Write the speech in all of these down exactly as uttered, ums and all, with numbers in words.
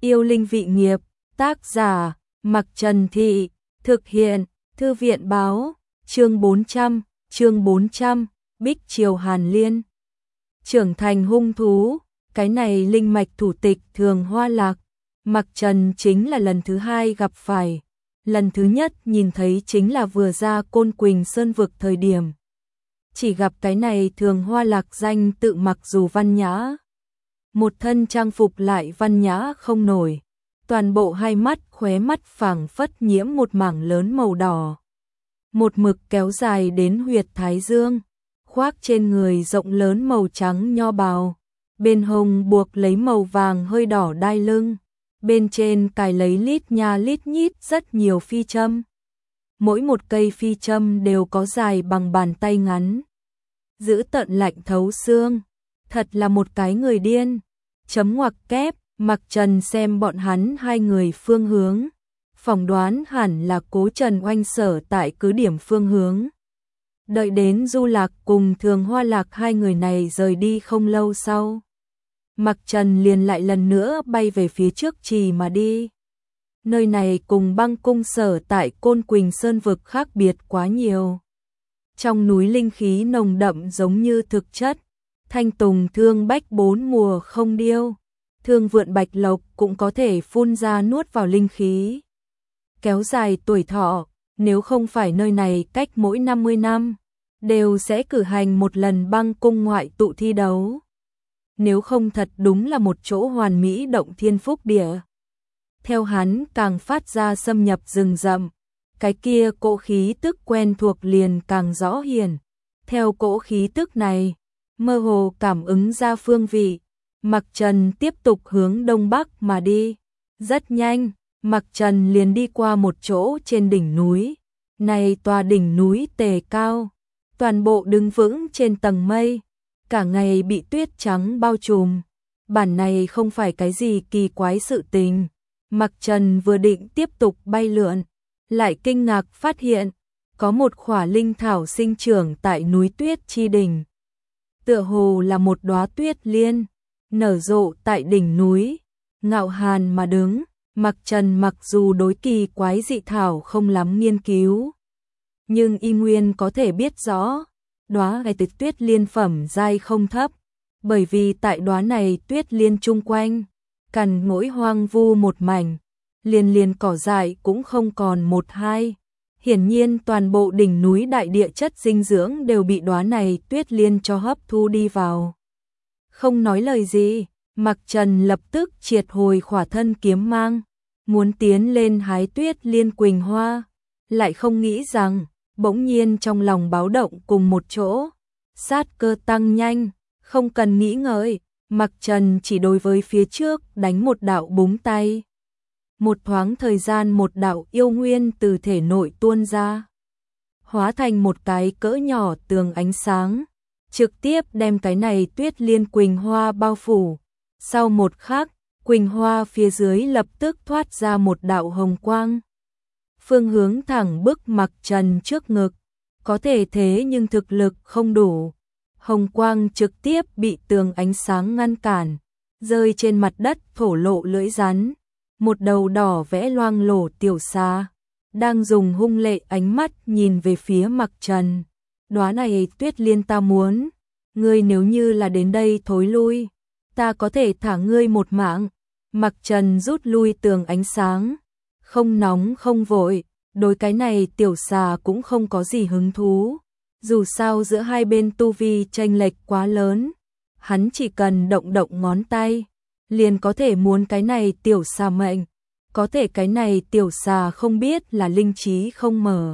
Yêu linh vị nghiệp, tác giả, Mặc Trần Thị, thực hiện, Thư viện báo, chương bốn trăm, chương bốn trăm, Bích Triều Hàn Liên. Trưởng thành hung thú, cái này linh mạch thủ tịch Thường Hoa Lạc, Mặc Trần chính là lần thứ hai gặp phải. Lần thứ nhất nhìn thấy chính là vừa ra Côn Quỳnh Sơn vực thời điểm. Chỉ gặp cái này Thường Hoa Lạc danh tự mặc dù văn nhã. Một thân trang phục lại văn nhã không nổi. Toàn bộ hai mắt khóe mắt phảng phất nhiễm một mảng lớn màu đỏ. Một mực kéo dài đến huyệt thái dương. Khoác trên người rộng lớn màu trắng nho bào. Bên hông buộc lấy màu vàng hơi đỏ đai lưng. Bên trên cài lấy lít nha lít nhít rất nhiều phi châm. Mỗi một cây phi châm đều có dài bằng bàn tay ngắn. Giữ tận lạnh thấu xương. Thật là một cái người điên. Chấm ngoặc kép, Mặc Trần xem bọn hắn hai người phương hướng. Phỏng đoán hẳn là Cố Trần Oanh sở tại cứ điểm phương hướng. Đợi đến Du Lạc cùng Thường Hoa Lạc hai người này rời đi không lâu sau. Mặc Trần liền lại lần nữa bay về phía trước trì mà đi. Nơi này cùng Băng cung sở tại Côn Quỳnh Sơn vực khác biệt quá nhiều. Trong núi linh khí nồng đậm giống như thực chất. Thanh tùng thương bách bốn mùa không điêu. Thương vượn bạch lộc cũng có thể phun ra nuốt vào linh khí. Kéo dài tuổi thọ, nếu không phải nơi này cách mỗi năm mươi năm, đều sẽ cử hành một lần Băng cung ngoại tụ thi đấu. Nếu không thật đúng là một chỗ hoàn mỹ động thiên phúc địa. Theo hắn càng phát ra xâm nhập rừng rậm, cái kia cỗ khí tức quen thuộc liền càng rõ hiển. Theo cỗ khí tức này, mơ hồ cảm ứng ra phương vị, Mặc Trần tiếp tục hướng đông bắc mà đi. Rất nhanh, Mặc Trần liền đi qua một chỗ trên đỉnh núi. Này tòa đỉnh núi tề cao, toàn bộ đứng vững trên tầng mây. Cả ngày bị tuyết trắng bao trùm. Bản này không phải cái gì kỳ quái sự tình. Mặc Trần vừa định tiếp tục bay lượn, lại kinh ngạc phát hiện, có một khỏa linh thảo sinh trưởng tại núi tuyết chi đỉnh. Tựa hồ là một đóa tuyết liên, nở rộ tại đỉnh núi, ngạo hàn mà đứng. Mặc Trần mặc dù đối kỳ quái dị thảo không lắm nghiên cứu, nhưng y nguyên có thể biết rõ. Đóa gai tuyết liên phẩm giai không thấp, bởi vì tại đóa này tuyết liên chung quanh, cằn ngỗi hoang vu một mảnh, liền liền cỏ dại cũng không còn một hai. Hiển nhiên toàn bộ đỉnh núi đại địa chất dinh dưỡng đều bị đóa này tuyết liên cho hấp thu đi vào. Không nói lời gì, Mặc Trần lập tức triệt hồi khỏa thân kiếm mang, muốn tiến lên hái tuyết liên quỳnh hoa, lại không nghĩ rằng bỗng nhiên trong lòng báo động cùng một chỗ, sát cơ tăng nhanh, không cần nghĩ ngợi, Mặc Trần chỉ đối với phía trước đánh một đạo búng tay. Một thoáng thời gian một đạo yêu nguyên từ thể nội tuôn ra, hóa thành một cái cỡ nhỏ tường ánh sáng, trực tiếp đem cái này tuyết liên quỳnh hoa bao phủ. Sau một khắc, quỳnh hoa phía dưới lập tức thoát ra một đạo hồng quang. Phương hướng thẳng bức Mặc Trần trước ngực, có thể thế nhưng thực lực không đủ. Hồng quang trực tiếp bị tường ánh sáng ngăn cản, rơi trên mặt đất thổ lộ lưỡi rắn. Một đầu đỏ vẽ loang lổ tiểu xà, đang dùng hung lệ ánh mắt nhìn về phía Mặc Trần. Đóa này tuyết liên ta muốn, ngươi nếu như là đến đây thối lui, ta có thể thả ngươi một mạng. Mặc Trần rút lui tường ánh sáng, không nóng không vội, đối cái này tiểu xà cũng không có gì hứng thú. Dù sao giữa hai bên tu vi chênh lệch quá lớn, hắn chỉ cần động động ngón tay, liền có thể muốn cái này tiểu xà mệnh. Có thể cái này tiểu xà không biết là linh trí không mở,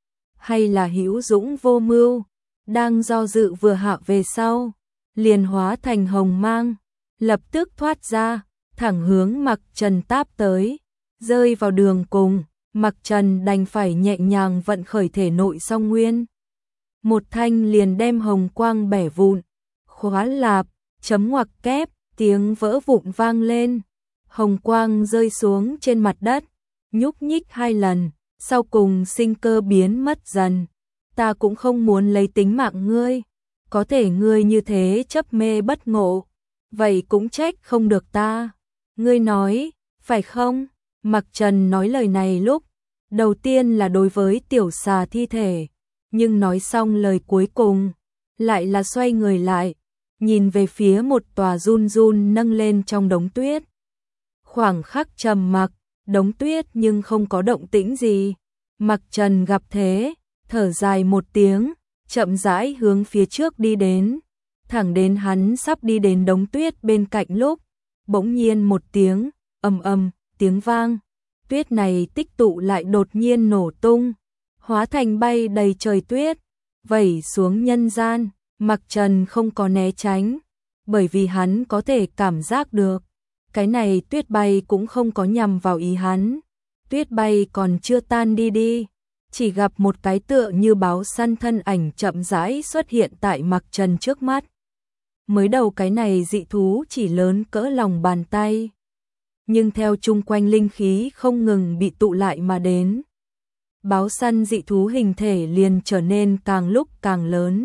hay là hữu dũng vô mưu, đang do dự vừa hạ về sau, liền hóa thành hồng mang, lập tức thoát ra, thẳng hướng Mặc Trần táp tới, rơi vào đường cùng. Mặc Trần đành phải nhẹ nhàng vận khởi thể nội song nguyên. Một thanh liền đem hồng quang bẻ vụn, khóa lạp, chấm ngoặc kép, tiếng vỡ vụn vang lên. Hồng quang rơi xuống trên mặt đất, nhúc nhích hai lần, sau cùng sinh cơ biến mất dần. Ta cũng không muốn lấy tính mạng ngươi, có thể ngươi như thế chấp mê bất ngộ, vậy cũng trách không được ta. Ngươi nói, phải không? Mặc Trần nói lời này lúc đầu tiên là đối với tiểu xà thi thể, nhưng nói xong lời cuối cùng, lại là xoay người lại, nhìn về phía một tòa run run nâng lên trong đống tuyết. Khoảng khắc trầm mặc, đống tuyết nhưng không có động tĩnh gì. Mặc Trần gặp thế, thở dài một tiếng, chậm rãi hướng phía trước đi đến, thẳng đến hắn sắp đi đến đống tuyết bên cạnh lúc, bỗng nhiên một tiếng, ầm ầm, tiếng vang, tuyết này tích tụ lại đột nhiên nổ tung, hóa thành bay đầy trời tuyết, vẩy xuống nhân gian. Mặc Trần không có né tránh, bởi vì hắn có thể cảm giác được, cái này tuyết bay cũng không có nhằm vào ý hắn. Tuyết bay còn chưa tan đi đi, chỉ gặp một cái tựa như báo săn thân ảnh chậm rãi xuất hiện tại Mặc Trần trước mắt. Mới đầu cái này dị thú chỉ lớn cỡ lòng bàn tay, nhưng theo chung quanh linh khí không ngừng bị tụ lại mà đến, báo săn dị thú hình thể liền trở nên càng lúc càng lớn.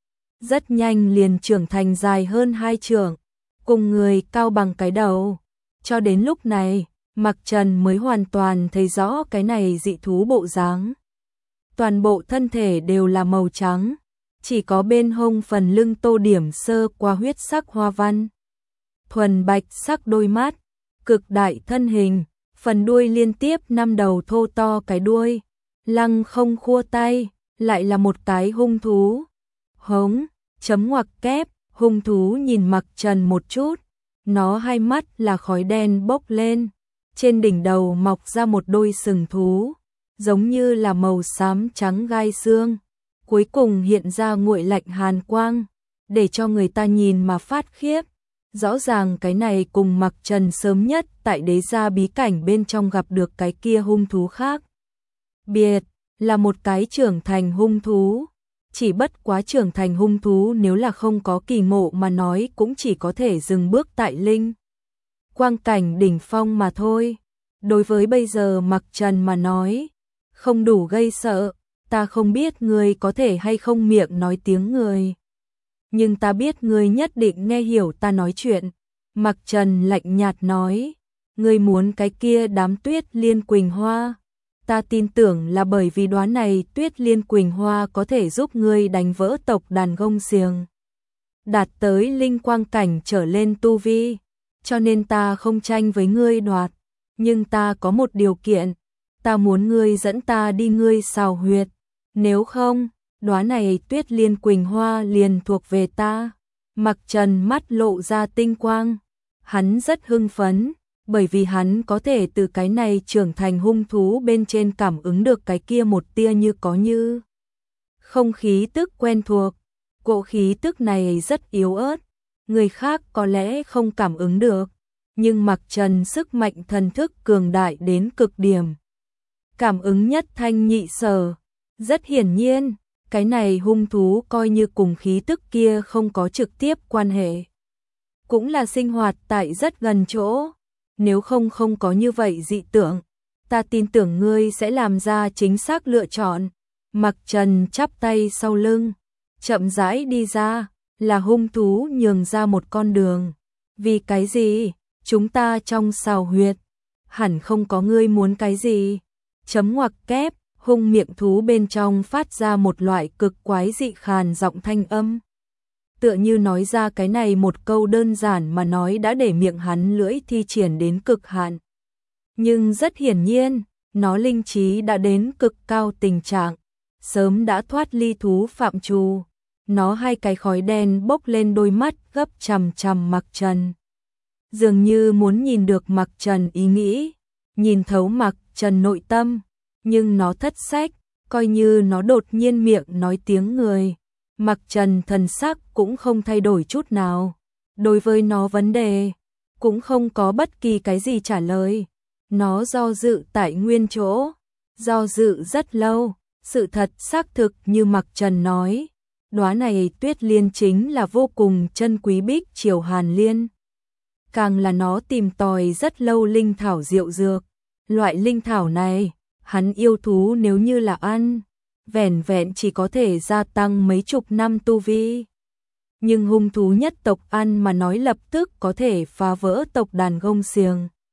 Rất nhanh liền trưởng thành dài hơn hai trượng, cùng người cao bằng cái đầu. Cho đến lúc này, Mặc Trần mới hoàn toàn thấy rõ cái này dị thú bộ dáng. Toàn bộ thân thể đều là màu trắng, chỉ có bên hông phần lưng tô điểm sơ qua huyết sắc hoa văn. Thuần bạch sắc đôi mắt, cực đại thân hình, phần đuôi liên tiếp năm đầu thô to cái đuôi, lăng không khua tay, lại là một cái hung thú. Hống, chấm ngoặc kép, hung thú nhìn Mặc Trần một chút, nó hai mắt là khói đen bốc lên, trên đỉnh đầu mọc ra một đôi sừng thú, giống như là màu xám trắng gai xương, cuối cùng hiện ra nguội lạnh hàn quang, để cho người ta nhìn mà phát khiếp. Rõ ràng cái này cùng Mặc Trần sớm nhất tại đế gia bí cảnh bên trong gặp được cái kia hung thú khác biệt, là một cái trưởng thành hung thú. Chỉ bất quá trưởng thành hung thú nếu là không có kỳ ngộ mà nói cũng chỉ có thể dừng bước tại linh quang cảnh đỉnh phong mà thôi. Đối với bây giờ Mặc Trần mà nói, không đủ gây sợ. Ta không biết ngươi có thể hay không miệng nói tiếng người, nhưng ta biết ngươi nhất định nghe hiểu ta nói chuyện. Mặc Trần lạnh nhạt nói, ngươi muốn cái kia đám tuyết liên quỳnh hoa. Ta tin tưởng là bởi vì đóa này tuyết liên quỳnh hoa có thể giúp ngươi đánh vỡ tộc đàn gông xiềng, đạt tới linh quang cảnh trở lên tu vi, cho nên ta không tranh với ngươi đoạt, nhưng ta có một điều kiện, ta muốn ngươi dẫn ta đi ngươi xào huyệt, nếu không, đóa này tuyết liên quỳnh hoa liền thuộc về ta. Mặc Trần mắt lộ ra tinh quang, hắn rất hưng phấn, bởi vì hắn có thể từ cái này trưởng thành hung thú bên trên cảm ứng được cái kia một tia như có như không khí tức quen thuộc. Cỗ khí tức này rất yếu ớt, người khác có lẽ không cảm ứng được, nhưng Mặc Trần sức mạnh thần thức cường đại đến cực điểm, cảm ứng nhất thanh nhị sở. Rất hiển nhiên, cái này hung thú coi như cùng khí tức kia không có trực tiếp quan hệ, cũng là sinh hoạt tại rất gần chỗ. Nếu không không có như vậy dị tưởng, ta tin tưởng ngươi sẽ làm ra chính xác lựa chọn. Mặc Trần chắp tay sau lưng, chậm rãi đi ra, là hung thú nhường ra một con đường. Vì cái gì? Chúng ta trong xào huyệt, hẳn không có ngươi muốn cái gì. Chấm ngoặc kép, hung miệng thú bên trong phát ra một loại cực quái dị khàn giọng thanh âm. Tựa như nói ra cái này một câu đơn giản mà nói đã để miệng hắn lưỡi thi triển đến cực hạn. Nhưng rất hiển nhiên, nó linh trí đã đến cực cao tình trạng, sớm đã thoát ly thú phạm trù. Nó hai cái khói đen bốc lên đôi mắt gấp chằm chằm Mặc Trần, dường như muốn nhìn được Mặc Trần ý nghĩ, nhìn thấu Mặc Trần nội tâm, nhưng nó thất sách, coi như nó đột nhiên miệng nói tiếng người. Mặc Trần thần sắc cũng không thay đổi chút nào, đối với nó vấn đề cũng không có bất kỳ cái gì trả lời. Nó do dự tại nguyên chỗ, do dự rất lâu. Sự thật xác thực như Mặc Trần nói, đóa này tuyết liên chính là vô cùng chân quý bích triều hàn liên, càng là nó tìm tòi rất lâu linh thảo diệu dược. Loại linh thảo này, hắn yêu thú nếu như là ăn, vẻn vẹn chỉ có thể gia tăng mấy chục năm tu vi. Nhưng hung thú nhất tộc ăn mà nói lập tức có thể phá vỡ tộc đàn gông xiềng.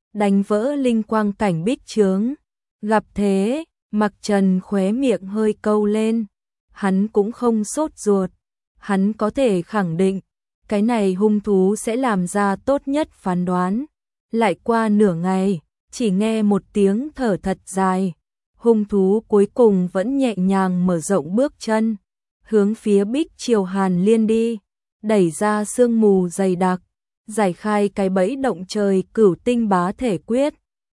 đánh vỡ linh quang cảnh bích chướng. Gặp thế, Mặc Trần khóe miệng hơi câu lên, hắn cũng không sốt ruột, hắn có thể khẳng định, cái này hung thú sẽ làm ra tốt nhất phán đoán. Lại qua nửa ngày, chỉ nghe một tiếng thở thật dài, hung thú cuối cùng vẫn nhẹ nhàng mở rộng bước chân, hướng phía Bích Triều Hàn Liên đi, đẩy ra sương mù dày đặc, giải khai cái bẫy động trời Cửu Tinh Bá Thể Quyết.